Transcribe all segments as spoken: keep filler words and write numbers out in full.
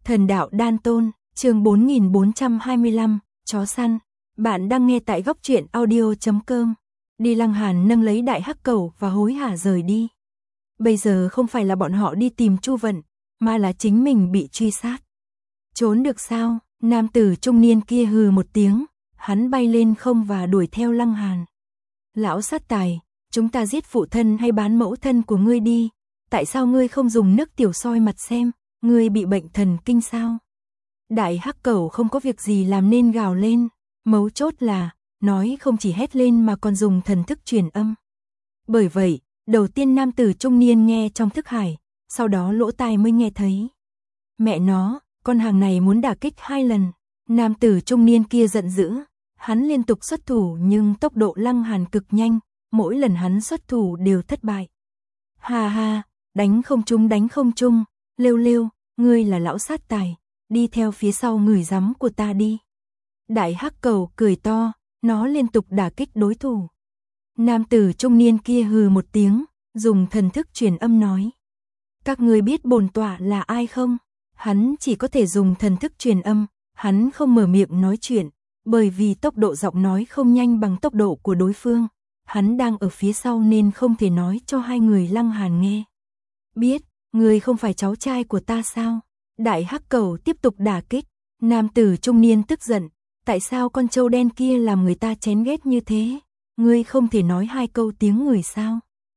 Thần đạo đan tôn, chương bốn nghìn bốn trăm hai mươi lăm, chó săn. Bạn đang nghe tại góc truyện audio chấm com. Đi Lăng Hàn nâng lấy đại hắc cẩu và hối hả rời đi. Bây giờ không phải là bọn họ đi tìm Chu Vận, mà là chính mình bị truy sát. Trốn được sao? Nam tử trung niên kia hừ một tiếng, hắn bay lên không và đuổi theo Lăng Hàn. Lão sát tài, chúng ta giết phụ thân hay bán mẫu thân của ngươi đi, tại sao ngươi không dùng nước tiểu soi mặt xem, ngươi bị bệnh thần kinh sao? Đại hắc cẩu không có việc gì làm nên gào lên, mấu chốt là, nói không chỉ hét lên mà còn dùng thần thức truyền âm. Bởi vậy, đầu tiên nam tử trung niên nghe trong thức hải, sau đó lỗ tai mới nghe thấy. Mẹ nó, con hàng này muốn đả kích hai lần. Nam tử trung niên kia giận dữ, hắn liên tục xuất thủ nhưng tốc độ Lăng Hàn cực nhanh, mỗi lần hắn xuất thủ đều thất bại. Ha ha, đánh không trúng đánh không trúng, lêu lêu, ngươi là lão sát tài, đi theo phía sau người giấm của ta đi. Đại hắc cẩu cười to, nó liên tục đả kích đối thủ. Nam tử trung niên kia hừ một tiếng, dùng thần thức truyền âm nói. Các ngươi biết bổn tọa là ai không? Hắn chỉ có thể dùng thần thức truyền âm, hắn không mở miệng nói chuyện, bởi vì tốc độ giọng nói không nhanh bằng tốc độ của đối phương. Hắn đang ở phía sau nên không thể nói cho hai người Lăng Hàn nghe. Biết, người không phải cháu trai của ta sao? Đại hắc cẩu tiếp tục đả kích. Nam tử trung niên tức giận, tại sao con trâu đen kia làm người ta chén ghét như thế? Ngươi không thể nói hai câu tiếng người sao?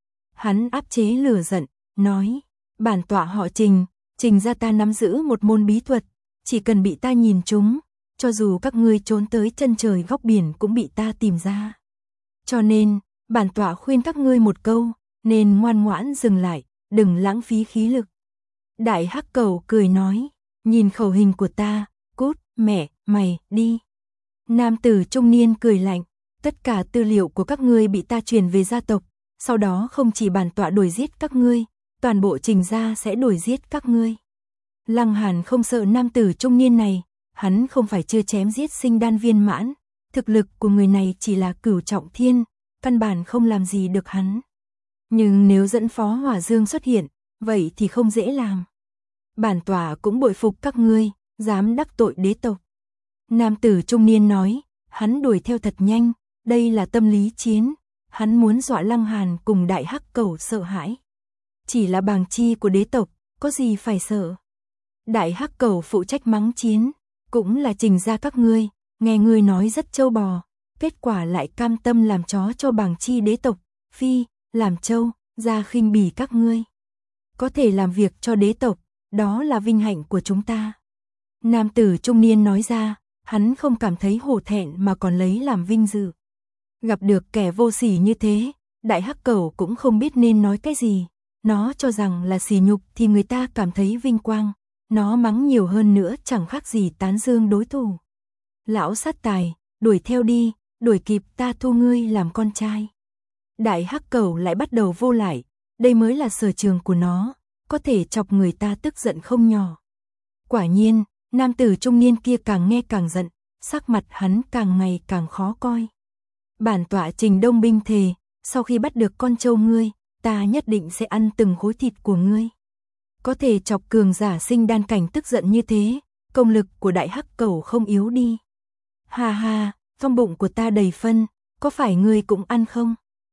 Hắn áp chế lửa giận, nói, bản tọa họ Trình, Trình gia ta nắm giữ một môn bí thuật, chỉ cần bị ta nhìn trúng, cho dù các ngươi trốn tới chân trời góc biển cũng bị ta tìm ra. Cho nên, bản tọa khuyên các ngươi một câu, nên ngoan ngoãn dừng lại, đừng lãng phí khí lực. Đại hắc cẩu cười nói, nhìn khẩu hình của ta, cút, mẹ, mày, đi. Nam tử trung niên cười lạnh, tất cả tư liệu của các ngươi bị ta truyền về gia tộc, sau đó không chỉ bản tọa đuổi giết các ngươi, toàn bộ Trình gia sẽ đuổi giết các ngươi. Lăng Hàn không sợ nam tử trung niên này, hắn không phải chưa chém giết sinh đan viên mãn, thực lực của người này chỉ là cửu trọng thiên, căn bản không làm gì được hắn. Nhưng nếu dẫn Phó Hỏa Dương xuất hiện, vậy thì không dễ làm. Bản tọa cũng bội phục các ngươi, dám đắc tội đế tộc. Nam tử trung niên nói, hắn đuổi theo thật nhanh, đây là tâm lý chiến, hắn muốn dọa Lăng Hàn cùng đại hắc cẩu sợ hãi. Chỉ là bàng chi của đế tộc, có gì phải sợ. Đại hắc cẩu phụ trách mắng chiến, cũng là Trình gia các ngươi, nghe ngươi nói rất trâu bò, kết quả lại cam tâm làm chó cho bàng chi đế tộc, phi, làm trâu, ra khinh bỉ các ngươi. Có thể làm việc cho đế tộc, đó là vinh hạnh của chúng ta. Nam tử trung niên nói ra, hắn không cảm thấy hổ thẹn mà còn lấy làm vinh dự. Gặp được kẻ vô sỉ như thế, đại hắc cẩu cũng không biết nên nói cái gì. Nó cho rằng là sỉ nhục thì người ta cảm thấy vinh quang, nó mắng nhiều hơn nữa chẳng khác gì tán dương đối thủ. Lão sát tài, đuổi theo đi, đuổi kịp ta thu ngươi làm con trai. Đại hắc cẩu lại bắt đầu vô lại, đây mới là sở trường của nó, có thể chọc người ta tức giận không nhỏ. Quả nhiên, nam tử trung niên kia càng nghe càng giận, sắc mặt hắn càng ngày càng khó coi. Bản tọa Trình Đông Binh thề, sau khi bắt được con trâu ngươi, ta nhất định sẽ ăn từng khối thịt của ngươi. Có thể chọc cường giả sinh đan cảnh tức giận như thế, công lực của đại hắc cẩu không yếu đi. Ha ha, trong bụng của ta đầy phân, có phải ngươi cũng ăn không?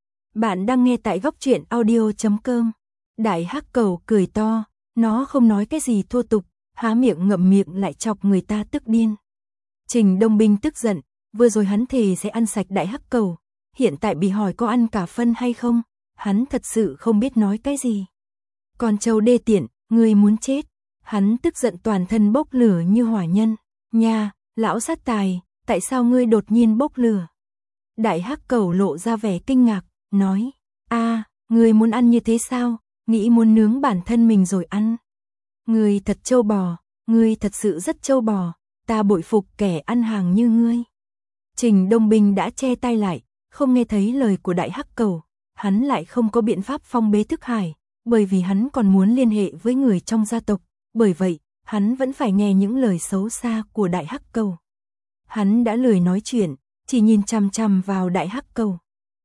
Bạn đang nghe tại góc truyện audio chấm com. Đại hắc cẩu cười to, nó không nói cái gì thô tục, há miệng ngậm miệng lại chọc người ta tức điên. Trình Đông Binh tức giận, vừa rồi hắn thề sẽ ăn sạch đại hắc cẩu, hiện tại bị hỏi có ăn cả phân hay không, hắn thật sự không biết nói cái gì. Con trâu đê tiện, ngươi muốn chết. Hắn tức giận toàn thân bốc lửa như hỏa nhân. Nha, lão sát tài, tại sao ngươi đột nhiên bốc lửa? Đại hắc cẩu lộ ra vẻ kinh ngạc, nói, a, ngươi muốn ăn như thế sao, nghĩ muốn nướng bản thân mình rồi ăn. Ngươi thật trâu bò, ngươi thật sự rất trâu bò, ta bội phục kẻ ăn hàng như ngươi. Trình Đông Binh đã che tay lại, không nghe thấy lời của đại hắc cẩu, hắn lại không có biện pháp phong bế thức hải, bởi vì hắn còn muốn liên hệ với người trong gia tộc, bởi vậy, hắn vẫn phải nghe những lời xấu xa của đại hắc cẩu. Hắn đã lười nói chuyện, chỉ nhìn chằm chằm vào đại hắc cẩu.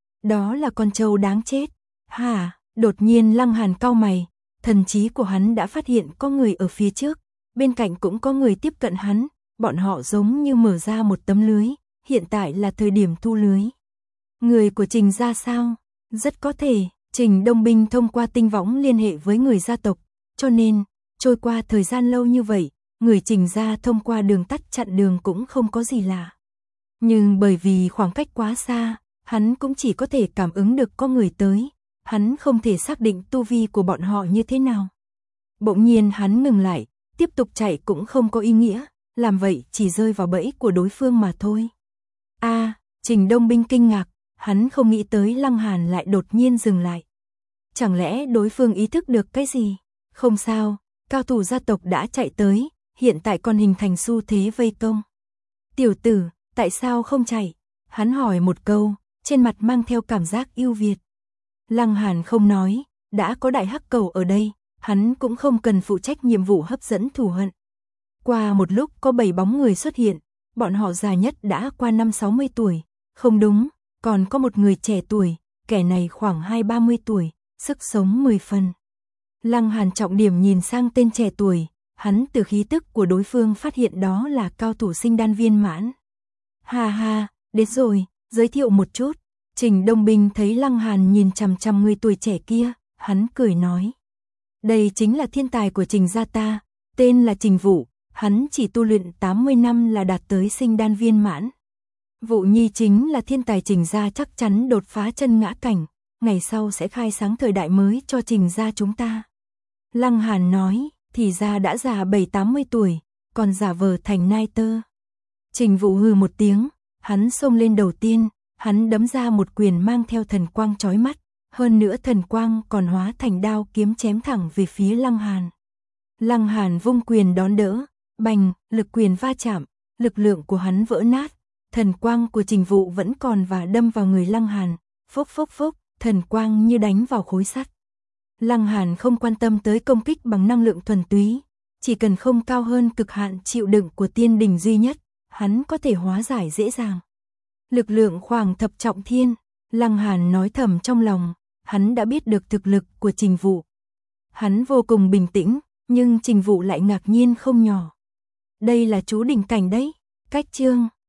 Đó là con trâu đáng chết. Hả, đột nhiên Lăng Hàn cau mày, thần trí của hắn đã phát hiện có người ở phía trước, bên cạnh cũng có người tiếp cận hắn, bọn họ giống như mở ra một tấm lưới, hiện tại là thời điểm thu lưới. Người của Trình gia sao? Rất có thể, Trình Đông Binh thông qua tinh võng liên hệ với người gia tộc, cho nên, trôi qua thời gian lâu như vậy, người Trình gia thông qua đường tắt chặn đường cũng không có gì lạ. Nhưng bởi vì khoảng cách quá xa, hắn cũng chỉ có thể cảm ứng được có người tới, hắn không thể xác định tu vi của bọn họ như thế nào. Bỗng nhiên hắn ngừng lại, tiếp tục chạy cũng không có ý nghĩa, làm vậy chỉ rơi vào bẫy của đối phương mà thôi. A, à, Trình Đông Binh kinh ngạc, hắn không nghĩ tới Lăng Hàn lại đột nhiên dừng lại. Chẳng lẽ đối phương ý thức được cái gì? Không sao, cao thủ gia tộc đã chạy tới, hiện tại còn hình thành xu thế vây công. Tiểu tử, tại sao không chạy? Hắn hỏi một câu, trên mặt mang theo cảm giác yêu Việt. Lăng Hàn không nói, đã có đại hắc cầu ở đây, hắn cũng không cần phụ trách nhiệm vụ hấp dẫn thù hận. Qua một lúc có bảy bóng người xuất hiện, bọn họ già nhất đã qua năm sáu mươi tuổi, không đúng, còn có một người trẻ tuổi, kẻ này khoảng hai ba mươi tuổi, sức sống mười phần. Lăng Hàn trọng điểm nhìn sang tên trẻ tuổi, hắn từ khí tức của đối phương phát hiện đó là cao thủ sinh đan viên mãn. Ha ha, đến rồi, giới thiệu một chút. Trình Đông Binh thấy Lăng Hàn nhìn chằm chằm người tuổi trẻ kia, hắn cười nói. Đây chính là thiên tài của Trình gia ta, tên là Trình Vũ, hắn chỉ tu luyện tám mươi năm là đạt tới sinh đan viên mãn. Vũ Nhi chính là thiên tài Trình gia, chắc chắn đột phá chân ngã cảnh, ngày sau sẽ khai sáng thời đại mới cho Trình gia chúng ta. Lăng Hàn nói, thì ra đã già bảy tám mươi tuổi, còn giả vờ thành nai tơ. Trình Vũ hừ một tiếng, hắn xông lên đầu tiên, hắn đấm ra một quyền mang theo thần quang chói mắt, hơn nữa thần quang còn hóa thành đao kiếm chém thẳng về phía Lăng Hàn. Lăng Hàn vung quyền đón đỡ, bành, lực quyền va chạm, lực lượng của hắn vỡ nát, thần quang của Trình Vũ vẫn còn và đâm vào người Lăng Hàn, phốc phốc phốc, thần quang như đánh vào khối sắt. Lăng Hàn không quan tâm tới công kích bằng năng lượng thuần túy, chỉ cần không cao hơn cực hạn chịu đựng của tiên đình duy nhất, hắn có thể hóa giải dễ dàng. Lực lượng khoảng thập trọng thiên, Lăng Hàn nói thầm trong lòng, hắn đã biết được thực lực của Trình Vũ. Hắn vô cùng bình tĩnh, nhưng Trình Vũ lại ngạc nhiên không nhỏ. Đây là chú đỉnh cảnh đấy, cách chương